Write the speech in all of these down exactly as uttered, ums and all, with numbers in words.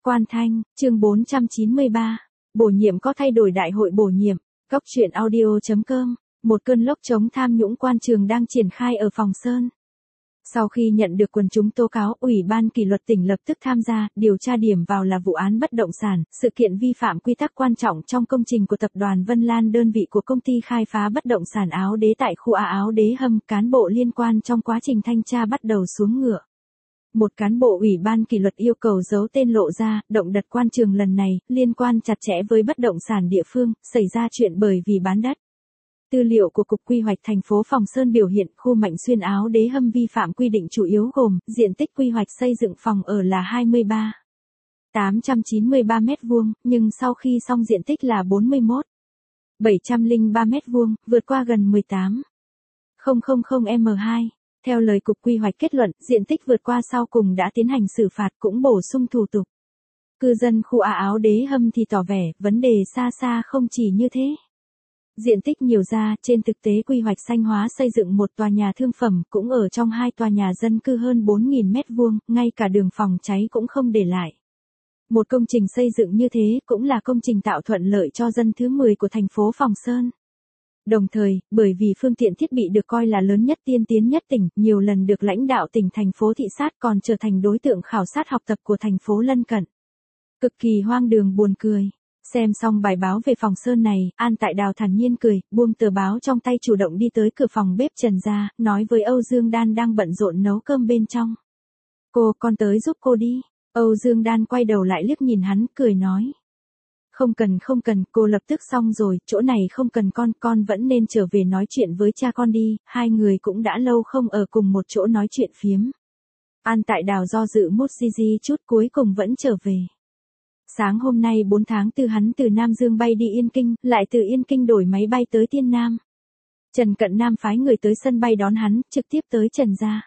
Quan Thanh, chương bốn trăm chín mươi ba. Bổ nhiệm có thay đổi đại hội bổ nhiệm. Góc truyện audio chấm com. Một cơn lốc chống tham nhũng quan trường đang triển khai ở Phòng Sơn. Sau khi nhận được quần chúng tố cáo, Ủy ban kỷ luật tỉnh lập tức tham gia, điều tra điểm vào là vụ án bất động sản, sự kiện vi phạm quy tắc quan trọng trong công trình của tập đoàn Vân Lan, đơn vị của công ty khai phá bất động sản Áo Đế tại khu A Áo Đế Hầm. Cán bộ liên quan trong quá trình thanh tra bắt đầu xuống ngựa. Một cán bộ Ủy ban kỷ luật yêu cầu giấu tên lộ ra, động đất quan trường lần này, liên quan chặt chẽ với bất động sản địa phương, xảy ra chuyện bởi vì bán đất. Tư liệu của Cục Quy hoạch thành phố Phòng Sơn biểu hiện khu Mạnh Xuyên Áo Đế Hầm vi phạm quy định chủ yếu gồm, diện tích quy hoạch xây dựng phòng ở là hai mươi ba nghìn tám trăm chín mươi ba mét vuông, nhưng sau khi xong diện tích là bốn mươi mốt nghìn bảy trăm lẻ ba mét vuông, vượt qua gần mười tám nghìn mét hai. Theo lời Cục Quy hoạch kết luận, diện tích vượt qua sau cùng đã tiến hành xử phạt cũng bổ sung thủ tục. Cư dân khu A Áo Đế Hầm thì tỏ vẻ, vấn đề xa xa không chỉ như thế. Diện tích nhiều ra, trên thực tế quy hoạch xanh hóa xây dựng một tòa nhà thương phẩm cũng ở trong hai tòa nhà dân cư hơn bốn nghìn mét vuông, ngay cả đường phòng cháy cũng không để lại. Một công trình xây dựng như thế cũng là công trình tạo thuận lợi cho dân thứ mười của thành phố Phòng Sơn. Đồng thời, bởi vì phương tiện thiết bị được coi là lớn nhất tiên tiến nhất tỉnh, nhiều lần được lãnh đạo tỉnh thành phố thị sát còn trở thành đối tượng khảo sát học tập của thành phố lân cận. Cực kỳ hoang đường buồn cười. Xem xong bài báo về Phòng Sơn này, An Tại Đào thản nhiên cười, buông tờ báo trong tay chủ động đi tới cửa phòng bếp trần ra, nói với Âu Dương Đan đang bận rộn nấu cơm bên trong. Cô, con tới giúp cô đi. Âu Dương Đan quay đầu lại liếc nhìn hắn, cười nói. Không cần không cần, cô lập tức xong rồi, chỗ này không cần con, con vẫn nên trở về nói chuyện với cha con đi, hai người cũng đã lâu không ở cùng một chỗ nói chuyện phiếm. An Tại Đào do dự một di di chút cuối cùng vẫn trở về. Sáng hôm nay bốn tháng tư hắn từ Nam Dương bay đi Yên Kinh, lại từ Yên Kinh đổi máy bay tới Tiên Nam. Trần Cận Nam phái người tới sân bay đón hắn, trực tiếp tới Trần gia.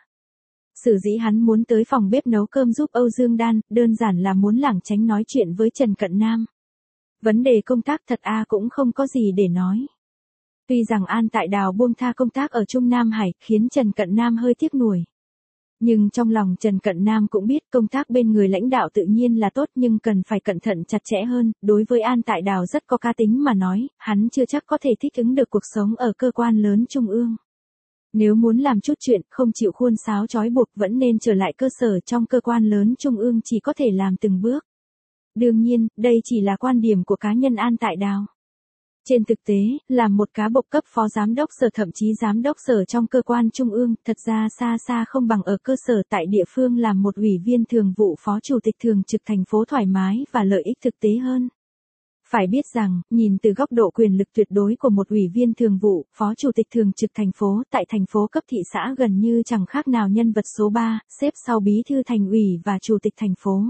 Sở dĩ hắn muốn tới phòng bếp nấu cơm giúp Âu Dương Đan, đơn giản là muốn lảng tránh nói chuyện với Trần Cận Nam. Vấn đề công tác thật a cũng không có gì để nói. Tuy rằng An Tại Đào buông tha công tác ở Trung Nam Hải, khiến Trần Cận Nam hơi tiếc nuối. Nhưng trong lòng Trần Cận Nam cũng biết công tác bên người lãnh đạo tự nhiên là tốt nhưng cần phải cẩn thận chặt chẽ hơn, đối với An Tại Đào rất có cá tính mà nói, hắn chưa chắc có thể thích ứng được cuộc sống ở cơ quan lớn trung ương. Nếu muốn làm chút chuyện không chịu khuôn sáo trói buộc vẫn nên trở lại cơ sở trong cơ quan lớn trung ương chỉ có thể làm từng bước. Đương nhiên, đây chỉ là quan điểm của cá nhân An Tại Đào. Trên thực tế, làm một cá bộ cấp phó giám đốc sở thậm chí giám đốc sở trong cơ quan trung ương, thật ra xa xa không bằng ở cơ sở tại địa phương làm một ủy viên thường vụ phó chủ tịch thường trực thành phố thoải mái và lợi ích thực tế hơn. Phải biết rằng, nhìn từ góc độ quyền lực tuyệt đối của một ủy viên thường vụ, phó chủ tịch thường trực thành phố tại thành phố cấp thị xã gần như chẳng khác nào nhân vật số ba, xếp sau bí thư thành ủy và chủ tịch thành phố.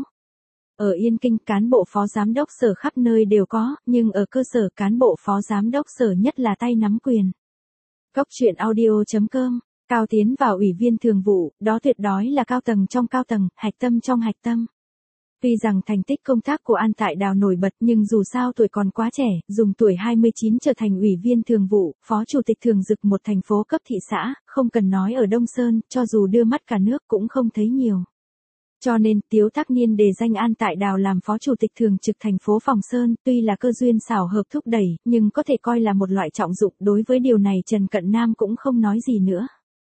Ở Yên Kinh, cán bộ phó giám đốc sở khắp nơi đều có, nhưng ở cơ sở cán bộ phó giám đốc sở nhất là tay nắm quyền. Góc truyện audio chấm com, cao tiến vào ủy viên thường vụ, đó tuyệt đối là cao tầng trong cao tầng, hạch tâm trong hạch tâm. Tuy rằng thành tích công tác của An Tại Đào nổi bật nhưng dù sao tuổi còn quá trẻ, dùng tuổi hai mươi chín trở thành ủy viên thường vụ, phó chủ tịch thường trực một thành phố cấp thị xã, không cần nói ở Đông Sơn, cho dù đưa mắt cả nước cũng không thấy nhiều. Cho nên, Tiếu Thác Niên đề danh An Tại Đào làm phó chủ tịch thường trực thành phố Phòng Sơn, tuy là cơ duyên xảo hợp thúc đẩy, nhưng có thể coi là một loại trọng dụng, đối với điều này Trần Cận Nam cũng không nói gì nữa.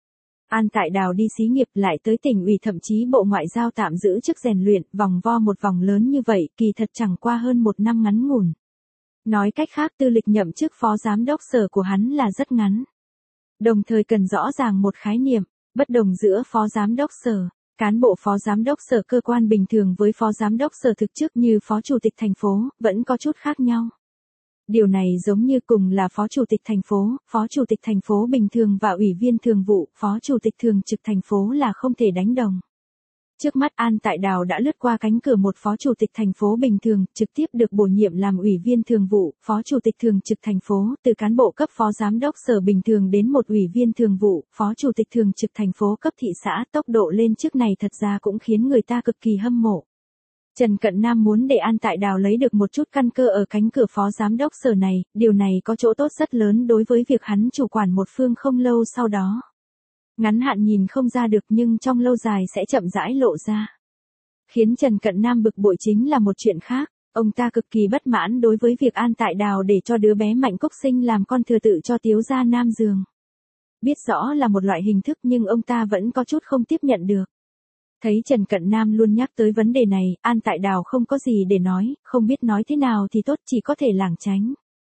An Tại Đào đi xí nghiệp lại tới tỉnh ủy thậm chí Bộ Ngoại giao tạm giữ chức rèn luyện, vòng vo một vòng lớn như vậy, kỳ thật chẳng qua hơn một năm ngắn ngủn. Nói cách khác tư lịch nhậm chức phó giám đốc sở của hắn là rất ngắn. Đồng thời cần rõ ràng một khái niệm, bất đồng giữa phó giám đốc sở. Cán bộ phó giám đốc sở cơ quan bình thường với phó giám đốc sở thực chức như phó chủ tịch thành phố, vẫn có chút khác nhau. Điều này giống như cùng là phó chủ tịch thành phố, phó chủ tịch thành phố bình thường và ủy viên thường vụ, phó chủ tịch thường trực thành phố là không thể đánh đồng. Trước mắt An Tại Đào đã lướt qua cánh cửa một phó chủ tịch thành phố bình thường, trực tiếp được bổ nhiệm làm ủy viên thường vụ, phó chủ tịch thường trực thành phố, từ cán bộ cấp phó giám đốc sở bình thường đến một ủy viên thường vụ, phó chủ tịch thường trực thành phố cấp thị xã, tốc độ lên chức này thật ra cũng khiến người ta cực kỳ hâm mộ. Trần Cận Nam muốn để An Tại Đào lấy được một chút căn cơ ở cánh cửa phó giám đốc sở này, điều này có chỗ tốt rất lớn đối với việc hắn chủ quản một phương không lâu sau đó. Ngắn hạn nhìn không ra được nhưng trong lâu dài sẽ chậm rãi lộ ra. Khiến Trần Cận Nam bực bội chính là một chuyện khác, ông ta cực kỳ bất mãn đối với việc An Tại Đào để cho đứa bé Mạnh Cúc Sinh làm con thừa tự cho Tiếu gia Nam Giường. Biết rõ là một loại hình thức nhưng ông ta vẫn có chút không tiếp nhận được. Thấy Trần Cận Nam luôn nhắc tới vấn đề này, An Tại Đào không có gì để nói, không biết nói thế nào thì tốt, chỉ có thể lảng tránh.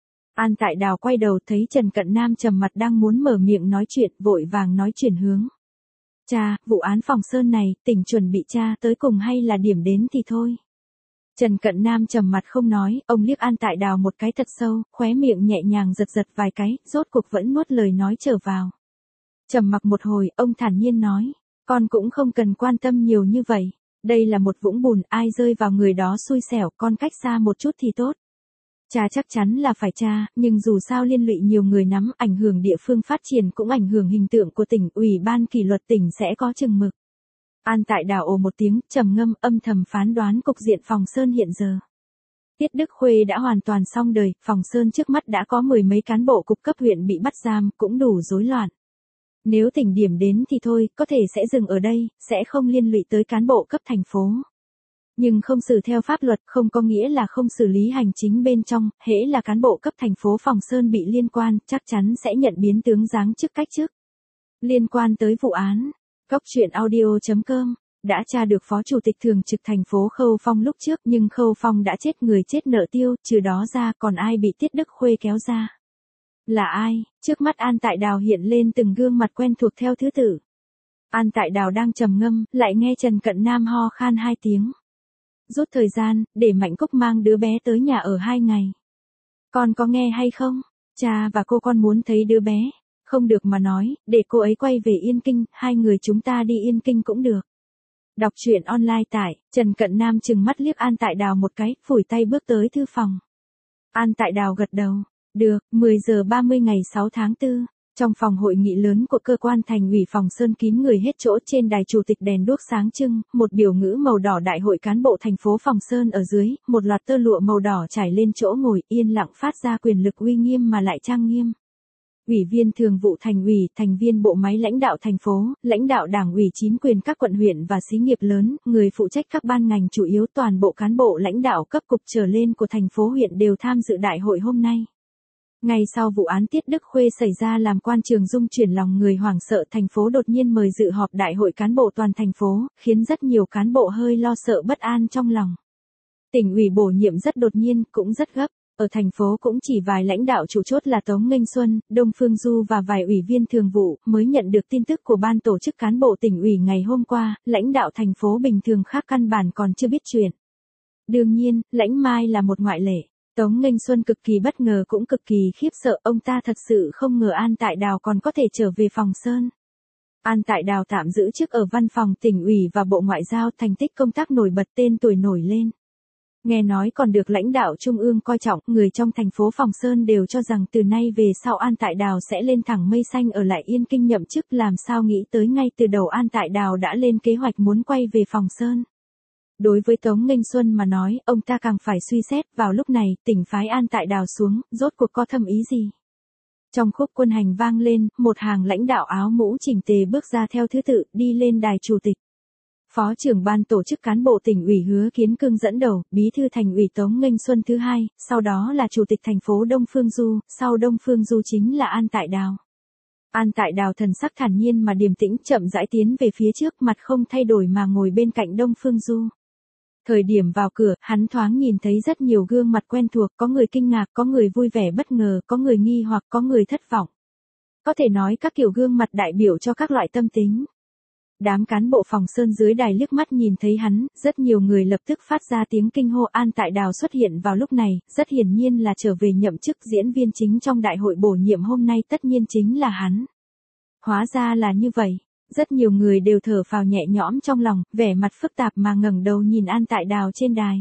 An Tại Đào quay đầu thấy Trần Cận Nam trầm mặt đang muốn mở miệng nói chuyện, vội vàng nói chuyển hướng. Cha, vụ án Phòng Sơn này, tỉnh chuẩn bị tra tới cùng hay là điểm đến thì thôi. Trần Cận Nam trầm mặt không nói, ông liếc An Tại Đào một cái thật sâu, khóe miệng nhẹ nhàng giật giật vài cái, rốt cuộc vẫn nuốt lời nói trở vào. Trầm mặc một hồi, ông thản nhiên nói, con cũng không cần quan tâm nhiều như vậy. Đây là một vũng bùn, ai rơi vào người đó xui xẻo, con cách xa một chút thì tốt. Cha chắc chắn là phải tra, nhưng dù sao liên lụy nhiều người nắm, ảnh hưởng địa phương phát triển cũng ảnh hưởng hình tượng của tỉnh, ủy ban kỷ luật tỉnh sẽ có chừng mực. An Tại Đào ồ một tiếng, trầm ngâm, âm thầm phán đoán cục diện Phòng Sơn hiện giờ. Tiết Đức Khuê đã hoàn toàn xong đời, Phòng Sơn trước mắt đã có mười mấy cán bộ cục cấp huyện bị bắt giam, cũng đủ rối loạn. Nếu tỉnh điểm đến thì thôi, có thể sẽ dừng ở đây, sẽ không liên lụy tới cán bộ cấp thành phố. Nhưng không xử theo pháp luật không có nghĩa là không xử lý hành chính bên trong, hễ là cán bộ cấp thành phố Phòng Sơn bị liên quan, chắc chắn sẽ nhận biến tướng giáng chức cách chức. Liên quan tới vụ án, Cóc Truyện Audio chấm com đã tra được Phó Chủ tịch Thường trực thành phố Khâu Phong lúc trước, nhưng Khâu Phong đã chết, người chết nợ tiêu, trừ đó ra còn ai bị Tiết Đức Khuê kéo ra. Là ai? Trước mắt An Tại Đào hiện lên từng gương mặt quen thuộc theo thứ tự. An Tại Đào đang trầm ngâm, lại nghe Trần Cận Nam ho khan hai tiếng. Rút thời gian, để Mạnh Cúc mang đứa bé tới nhà ở hai ngày. Con có nghe hay không? Cha và cô con muốn thấy đứa bé. Không được mà nói, để cô ấy quay về Yên Kinh, hai người chúng ta đi Yên Kinh cũng được. Đọc truyện online tại, Trần Cận Nam trừng mắt liếc An Tại Đào một cái, phủi tay bước tới thư phòng. An Tại Đào gật đầu. Được, mười giờ ba mươi ngày sáu tháng tư. Trong phòng hội nghị lớn của cơ quan thành ủy Phòng Sơn kín người hết chỗ, trên đài chủ tịch đèn đuốc sáng trưng, một biểu ngữ màu đỏ đại hội cán bộ thành phố Phòng Sơn ở dưới, một loạt tơ lụa màu đỏ trải lên chỗ ngồi, yên lặng phát ra quyền lực uy nghiêm mà lại trang nghiêm. Ủy viên thường vụ thành ủy, thành viên bộ máy lãnh đạo thành phố, lãnh đạo đảng ủy chính quyền các quận huyện và xí nghiệp lớn, người phụ trách các ban ngành chủ yếu, toàn bộ cán bộ lãnh đạo cấp cục trở lên của thành phố huyện đều tham dự đại hội hôm nay. Ngay sau vụ án Tiết Đức Khuê xảy ra làm quan Trường Dung chuyển lòng người hoảng sợ, thành phố đột nhiên mời dự họp đại hội cán bộ toàn thành phố, khiến rất nhiều cán bộ hơi lo sợ bất an trong lòng. Tỉnh ủy bổ nhiệm rất đột nhiên, cũng rất gấp. Ở thành phố cũng chỉ vài lãnh đạo chủ chốt là Tống Nghênh Xuân, Đông Phương Du và vài ủy viên thường vụ mới nhận được tin tức của ban tổ chức cán bộ tỉnh ủy ngày hôm qua, lãnh đạo thành phố bình thường khác căn bản còn chưa biết chuyện. Đương nhiên, Lãnh Mai là một ngoại lệ. Tống Nghênh Xuân cực kỳ bất ngờ cũng cực kỳ khiếp sợ, ông ta thật sự không ngờ An Tại Đào còn có thể trở về Phòng Sơn. An Tại Đào tạm giữ chức ở văn phòng tỉnh ủy và Bộ Ngoại giao, thành tích công tác nổi bật, tên tuổi nổi lên. Nghe nói còn được lãnh đạo trung ương coi trọng, người trong thành phố Phòng Sơn đều cho rằng từ nay về sau An Tại Đào sẽ lên thẳng mây xanh ở lại Yên Kinh nhậm chức, làm sao nghĩ tới ngay từ đầu An Tại Đào đã lên kế hoạch muốn quay về Phòng Sơn. Đối với Tống Nghênh Xuân mà nói, ông ta càng phải suy xét, vào lúc này, tỉnh phái An Tại Đào xuống, rốt cuộc có thâm ý gì. Trong khúc quân hành vang lên, một hàng lãnh đạo áo mũ chỉnh tề bước ra theo thứ tự, đi lên đài chủ tịch. Phó trưởng ban tổ chức cán bộ tỉnh ủy Hứa Kiến Cương dẫn đầu, bí thư thành ủy Tống Nghênh Xuân thứ hai, sau đó là chủ tịch thành phố Đông Phương Du, sau Đông Phương Du chính là An Tại Đào. An Tại Đào thần sắc thản nhiên mà điềm tĩnh, chậm rãi tiến về phía trước, mặt không thay đổi mà ngồi bên cạnh Đông Phương Du. Thời điểm vào cửa, hắn thoáng nhìn thấy rất nhiều gương mặt quen thuộc, có người kinh ngạc, có người vui vẻ bất ngờ, có người nghi hoặc, có người thất vọng. Có thể nói các kiểu gương mặt đại biểu cho các loại tâm tính. Đám cán bộ Phòng Sơn dưới đài liếc mắt nhìn thấy hắn, rất nhiều người lập tức phát ra tiếng kinh hô. An Tại Đào xuất hiện vào lúc này, rất hiển nhiên là trở về nhậm chức diễn viên chính trong đại hội bổ nhiệm hôm nay, tất nhiên chính là hắn. Hóa ra là như vậy. Rất nhiều người đều thở phào nhẹ nhõm trong lòng, vẻ mặt phức tạp mà ngẩng đầu nhìn An Tại Đào trên đài.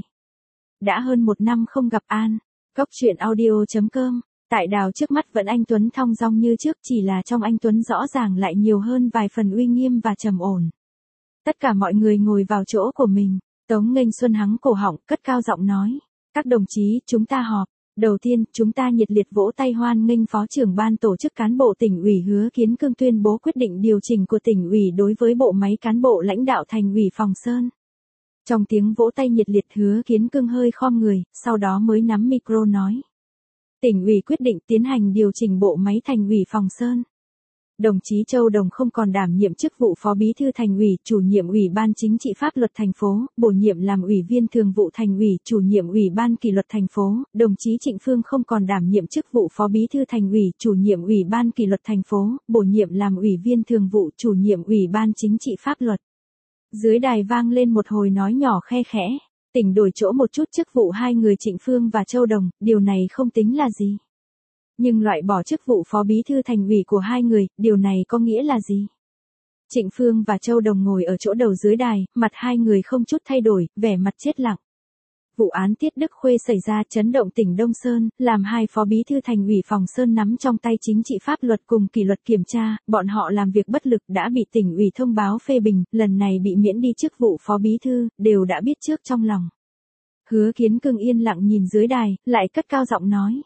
Đã hơn một năm không gặp An. Cóc Truyện Audio chấm com. Tại Đào trước mắt vẫn anh tuấn thong dong như trước, chỉ là trong anh tuấn rõ ràng lại nhiều hơn vài phần uy nghiêm và trầm ổn. Tất cả mọi người ngồi vào chỗ của mình. Tống Nghênh Xuân hắng cổ họng, cất cao giọng nói: "Các đồng chí, chúng ta họp. Đầu tiên, chúng ta nhiệt liệt vỗ tay hoan nghênh Phó trưởng ban tổ chức cán bộ tỉnh ủy Hứa Kiến Cương tuyên bố quyết định điều chỉnh của tỉnh ủy đối với bộ máy cán bộ lãnh đạo thành ủy Phòng Sơn. Trong tiếng vỗ tay nhiệt liệt, Hứa Kiến Cương hơi khom người, sau đó mới nắm micro nói. Tỉnh ủy quyết định tiến hành điều chỉnh bộ máy Thành ủy Phòng Sơn. Đồng chí Châu Đồng không còn đảm nhiệm chức vụ Phó Bí thư Thành ủy, Chủ nhiệm Ủy ban Chính trị Pháp luật thành phố, bổ nhiệm làm Ủy viên Thường vụ Thành ủy, Chủ nhiệm Ủy ban Kỷ luật thành phố. Đồng chí Trịnh Phương không còn đảm nhiệm chức vụ Phó Bí thư Thành ủy, Chủ nhiệm Ủy ban Kỷ luật thành phố, bổ nhiệm làm Ủy viên Thường vụ, Chủ nhiệm Ủy ban Chính trị Pháp luật. Dưới đài vang lên một hồi nói nhỏ khe khẽ. Tỉnh đổi chỗ một chút chức vụ hai người Trịnh Phương và Châu Đồng, điều này không tính là gì. Nhưng loại bỏ chức vụ Phó Bí thư Thành ủy của hai người, điều này có nghĩa là gì? Trịnh Phương và Châu Đồng ngồi ở chỗ đầu dưới đài, mặt hai người không chút thay đổi, vẻ mặt chết lặng. Vụ án Tiết Đức Khuê xảy ra chấn động tỉnh Đông Sơn, làm hai Phó Bí thư Thành ủy Phòng Sơn nắm trong tay chính trị pháp luật cùng kỷ luật kiểm tra, bọn họ làm việc bất lực đã bị tỉnh ủy thông báo phê bình, lần này bị miễn đi chức vụ Phó Bí thư, đều đã biết trước trong lòng. Hứa Kiến Cương yên lặng nhìn dưới đài, lại cất cao giọng nói.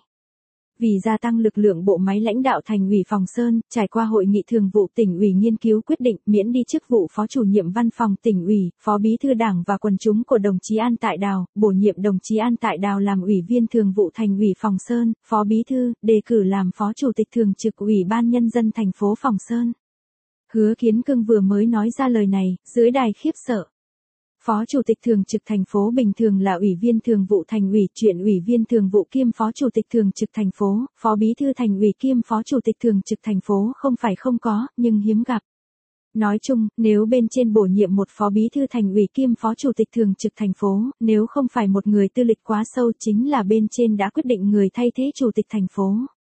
Vì gia tăng lực lượng bộ máy lãnh đạo Thành ủy Phòng Sơn, trải qua hội nghị thường vụ tỉnh ủy nghiên cứu quyết định miễn đi chức vụ Phó chủ nhiệm văn phòng tỉnh ủy, Phó Bí thư Đảng và quần chúng của đồng chí An Tại Đào, bổ nhiệm đồng chí An Tại Đào làm Ủy viên Thường vụ Thành ủy Phòng Sơn, Phó Bí thư, đề cử làm Phó Chủ tịch Thường trực Ủy ban Nhân dân thành phố Phòng Sơn. Hứa Kiến Cương vừa mới nói ra lời này, dưới đài khiếp sợ. Phó Chủ tịch Thường trực thành phố bình thường là Ủy viên Thường vụ Thành ủy, chuyện Ủy viên Thường vụ kiêm Phó Chủ tịch Thường trực thành phố, Phó Bí thư Thành ủy kiêm Phó Chủ tịch Thường trực thành phố không phải không có, nhưng hiếm gặp. Nói chung, nếu bên trên bổ nhiệm một Phó Bí thư Thành ủy kiêm Phó Chủ tịch Thường trực thành phố, nếu không phải một người tư lịch quá sâu chính là bên trên đã quyết định người thay thế Chủ tịch thành phố.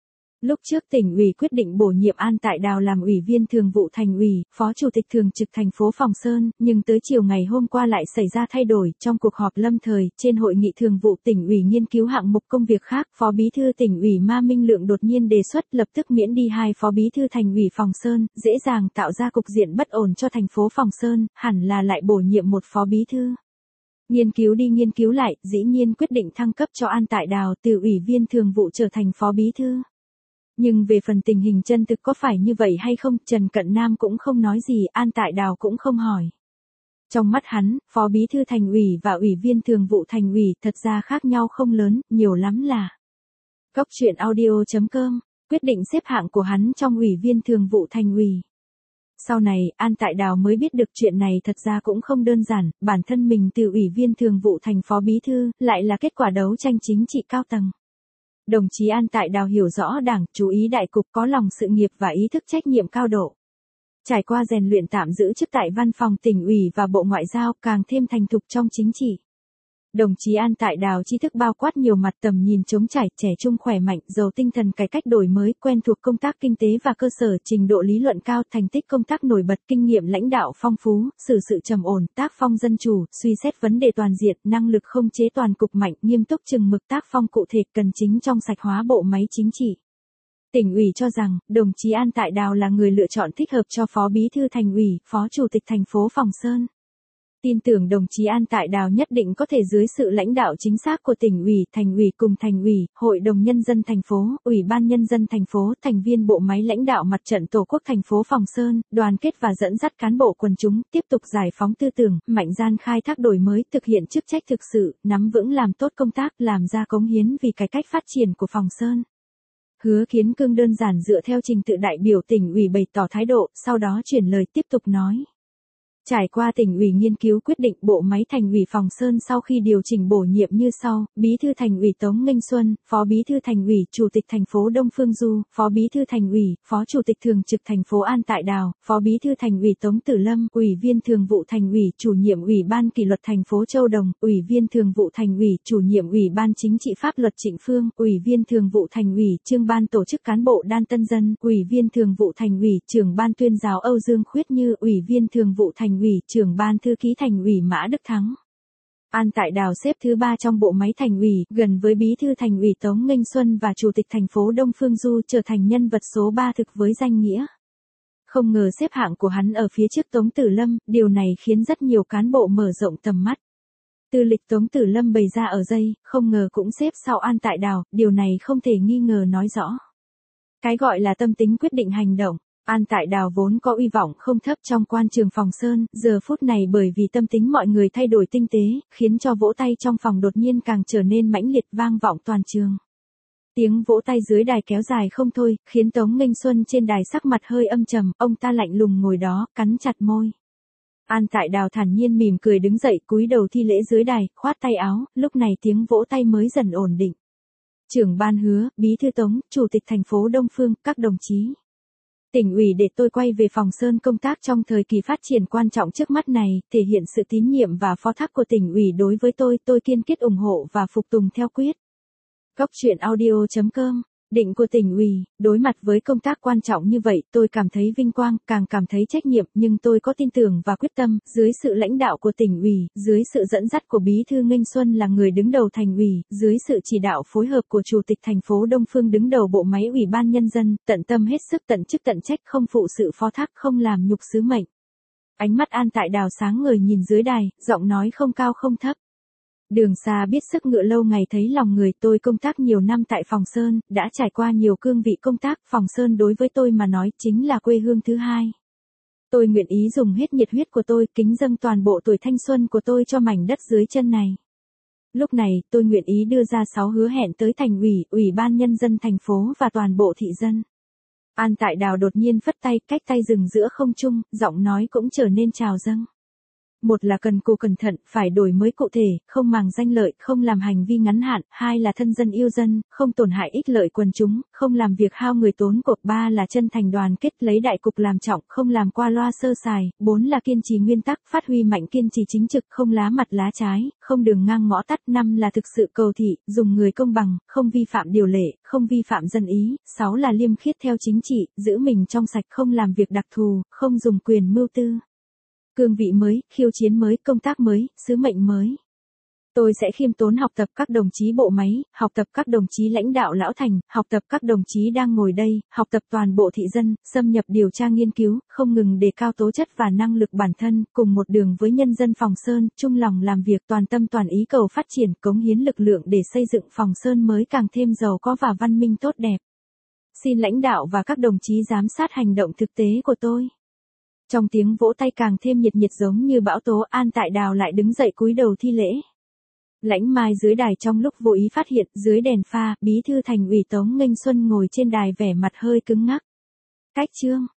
Lúc trước tỉnh ủy quyết định bổ nhiệm An Tại Đào làm Ủy viên Thường vụ Thành ủy, Phó Chủ tịch Thường trực thành phố Phòng Sơn, nhưng tới chiều ngày hôm qua lại xảy ra thay đổi, trong cuộc họp lâm thời, trên hội nghị thường vụ tỉnh ủy nghiên cứu hạng mục công việc khác, Phó Bí thư tỉnh ủy Ma Minh Lượng đột nhiên đề xuất lập tức miễn đi hai Phó Bí thư Thành ủy Phòng Sơn, dễ dàng tạo ra cục diện bất ổn cho thành phố Phòng Sơn, hẳn là lại bổ nhiệm một Phó Bí thư. Nghiên cứu đi nghiên cứu lại, dĩ nhiên quyết định thăng cấp cho An Tại Đào từ Ủy viên Thường vụ trở thành Phó Bí thư. Nhưng về phần tình hình chân thực có phải như vậy hay không, Trần Cận Nam cũng không nói gì, An Tại Đào cũng không hỏi. Trong mắt hắn, Phó Bí thư Thành ủy và Ủy viên Thường vụ Thành ủy thật ra khác nhau không lớn, nhiều lắm là. Cóc truyện audio chấm com, quyết định xếp hạng của hắn trong Ủy viên Thường vụ Thành ủy. Sau này, An Tại Đào mới biết được chuyện này thật ra cũng không đơn giản, bản thân mình từ Ủy viên Thường vụ thành Phó Bí thư, lại là kết quả đấu tranh chính trị cao tầng. Đồng chí An Tại Đào hiểu rõ Đảng, chú ý đại cục, có lòng sự nghiệp và ý thức trách nhiệm cao độ. Trải qua rèn luyện tạm giữ chức tại Văn phòng Tỉnh ủy và Bộ Ngoại giao, càng thêm thành thục trong chính trị. Đồng chí An Tại Đào tri thức bao quát nhiều mặt, tầm nhìn trống trải, trẻ trung khỏe mạnh, giàu tinh thần cải cách đổi mới, quen thuộc công tác kinh tế và cơ sở, trình độ lý luận cao, thành tích công tác nổi bật, kinh nghiệm lãnh đạo phong phú, xử sự trầm ổn, tác phong dân chủ, suy xét vấn đề toàn diện, năng lực không chế toàn cục mạnh, nghiêm túc chừng mực, tác phong cụ thể, cần chính trong sạch hóa bộ máy chính trị. Tỉnh ủy cho rằng, đồng chí An Tại Đào là người lựa chọn thích hợp cho Phó Bí thư Thành ủy, Phó Chủ tịch thành phố Phòng Sơn. Tin tưởng đồng chí An Tại Đào nhất định có thể dưới sự lãnh đạo chính xác của tỉnh ủy, thành ủy cùng thành ủy, hội đồng nhân dân thành phố, ủy ban nhân dân thành phố, thành viên bộ máy lãnh đạo mặt trận Tổ quốc thành phố Phòng Sơn, đoàn kết và dẫn dắt cán bộ quần chúng, tiếp tục giải phóng tư tưởng, mạnh dạn khai thác đổi mới, thực hiện chức trách thực sự, nắm vững làm tốt công tác, làm ra cống hiến vì cải cách phát triển của Phòng Sơn. Hứa Kiến Cương đơn giản dựa theo trình tự đại biểu tỉnh ủy bày tỏ thái độ, sau đó chuyển lời tiếp tục nói. Trải qua tỉnh ủy nghiên cứu quyết định bộ máy Thành ủy Phòng Sơn sau khi điều chỉnh bổ nhiệm như sau: Bí thư Thành ủy Tống Nghênh Xuân, Phó Bí thư Thành ủy, Chủ tịch thành phố Đông Phương Du, Phó Bí thư Thành ủy, Phó Chủ tịch Thường trực thành phố An Tại Đào, Phó Bí thư Thành ủy Tống Tử Lâm, Ủy viên Thường vụ Thành ủy, Chủ nhiệm Ủy ban Kỷ luật thành phố Châu Đồng, Ủy viên Thường vụ Thành ủy, Chủ nhiệm Ủy ban Chính trị Pháp luật Trịnh Phương, Ủy viên Thường vụ Thành ủy, Trưởng ban Tổ chức cán bộ Đan Tân Dân, Ủy viên Thường vụ Thành ủy, Trưởng ban Tuyên giáo Âu Dương Khuyết Như, Ủy viên Thường vụ Thành ủy, Trưởng ban thư ký Thành ủy Mã Đức Thắng. An Tại Đào xếp thứ ba trong bộ máy Thành ủy, gần với Bí thư Thành ủy Tống Nghênh Xuân và Chủ tịch thành phố Đông Phương Du, trở thành nhân vật số ba thực với danh nghĩa. Không ngờ xếp hạng của hắn ở phía trước Tống Tử Lâm, điều này khiến rất nhiều cán bộ mở rộng tầm mắt. Tư lịch Tống Tử Lâm bày ra ở dây, không ngờ cũng xếp sau An Tại Đào, điều này không thể nghi ngờ nói rõ. Cái gọi là tâm tính quyết định hành động. An Tại Đào vốn có uy vọng không thấp trong quan trường Phòng Sơn, giờ phút này bởi vì tâm tính mọi người thay đổi tinh tế, khiến cho vỗ tay trong phòng đột nhiên càng trở nên mãnh liệt vang vọng toàn trường. Tiếng vỗ tay dưới đài kéo dài không thôi, khiến Tống Nghênh Xuân trên đài sắc mặt hơi âm trầm, ông ta lạnh lùng ngồi đó, cắn chặt môi. An Tại Đào thản nhiên mỉm cười đứng dậy, cúi đầu thi lễ dưới đài, khoát tay áo, lúc này tiếng vỗ tay mới dần ổn định. Trưởng ban Hứa, Bí thư Tống, Chủ tịch thành phố Đông Phương, các đồng chí. Tỉnh ủy để tôi quay về Phòng Sơn công tác trong thời kỳ phát triển quan trọng trước mắt này, thể hiện sự tín nhiệm và phó thác của tỉnh ủy đối với tôi, tôi kiên quyết ủng hộ và phục tùng theo quyết. Góc truyện audio chấm com. Định của tỉnh ủy, đối mặt với công tác quan trọng như vậy, tôi cảm thấy vinh quang, càng cảm thấy trách nhiệm, nhưng tôi có tin tưởng và quyết tâm, dưới sự lãnh đạo của tỉnh ủy, dưới sự dẫn dắt của Bí thư Nghênh Xuân là người đứng đầu thành ủy, dưới sự chỉ đạo phối hợp của Chủ tịch thành phố Đông Phương đứng đầu bộ máy Ủy ban Nhân dân, tận tâm hết sức tận chức tận trách, không phụ sự phó thác, không làm nhục sứ mệnh. Ánh mắt An Tại Đào sáng ngời nhìn dưới đài, giọng nói không cao không thấp. Đường xa biết sức ngựa lâu ngày thấy lòng người, tôi công tác nhiều năm tại Phòng Sơn, đã trải qua nhiều cương vị công tác, Phòng Sơn đối với tôi mà nói chính là quê hương thứ hai. Tôi nguyện ý dùng hết nhiệt huyết của tôi, kính dâng toàn bộ tuổi thanh xuân của tôi cho mảnh đất dưới chân này. Lúc này, tôi nguyện ý đưa ra sáu hứa hẹn tới thành ủy, Ủy ban Nhân dân thành phố và toàn bộ thị dân. An Tại Đào đột nhiên phất tay, cách tay dừng giữa không trung, giọng nói cũng trở nên trào dâng. Một là cần cù cẩn thận, phải đổi mới cụ thể, không màng danh lợi, không làm hành vi ngắn hạn, hai là thân dân yêu dân, không tổn hại ích lợi quần chúng, không làm việc hao người tốn cuộc, ba là chân thành đoàn kết, lấy đại cục làm trọng, không làm qua loa sơ sài, bốn là kiên trì nguyên tắc, phát huy mạnh kiên trì chính trực, không lá mặt lá trái, không đường ngang ngõ tắt, năm là thực sự cầu thị, dùng người công bằng, không vi phạm điều lệ, không vi phạm dân ý, sáu là liêm khiết theo chính trị, giữ mình trong sạch, không làm việc đặc thù, không dùng quyền mưu tư. Cương vị mới, khiêu chiến mới, công tác mới, sứ mệnh mới. Tôi sẽ khiêm tốn học tập các đồng chí bộ máy, học tập các đồng chí lãnh đạo lão thành, học tập các đồng chí đang ngồi đây, học tập toàn bộ thị dân, xâm nhập điều tra nghiên cứu, không ngừng đề cao tố chất và năng lực bản thân, cùng một đường với nhân dân Phòng Sơn, chung lòng làm việc toàn tâm toàn ý cầu phát triển, cống hiến lực lượng để xây dựng Phòng Sơn mới càng thêm giàu có và văn minh tốt đẹp. Xin lãnh đạo và các đồng chí giám sát hành động thực tế của tôi. Trong tiếng vỗ tay càng thêm nhiệt nhiệt giống như bão tố, An Tại Đào lại đứng dậy cúi đầu thi lễ. Lãnh Mai dưới đài trong lúc vô ý phát hiện, dưới đèn pha, Bí thư thành ủy Tống Nghênh Xuân ngồi trên đài vẻ mặt hơi cứng ngắc. Cách chương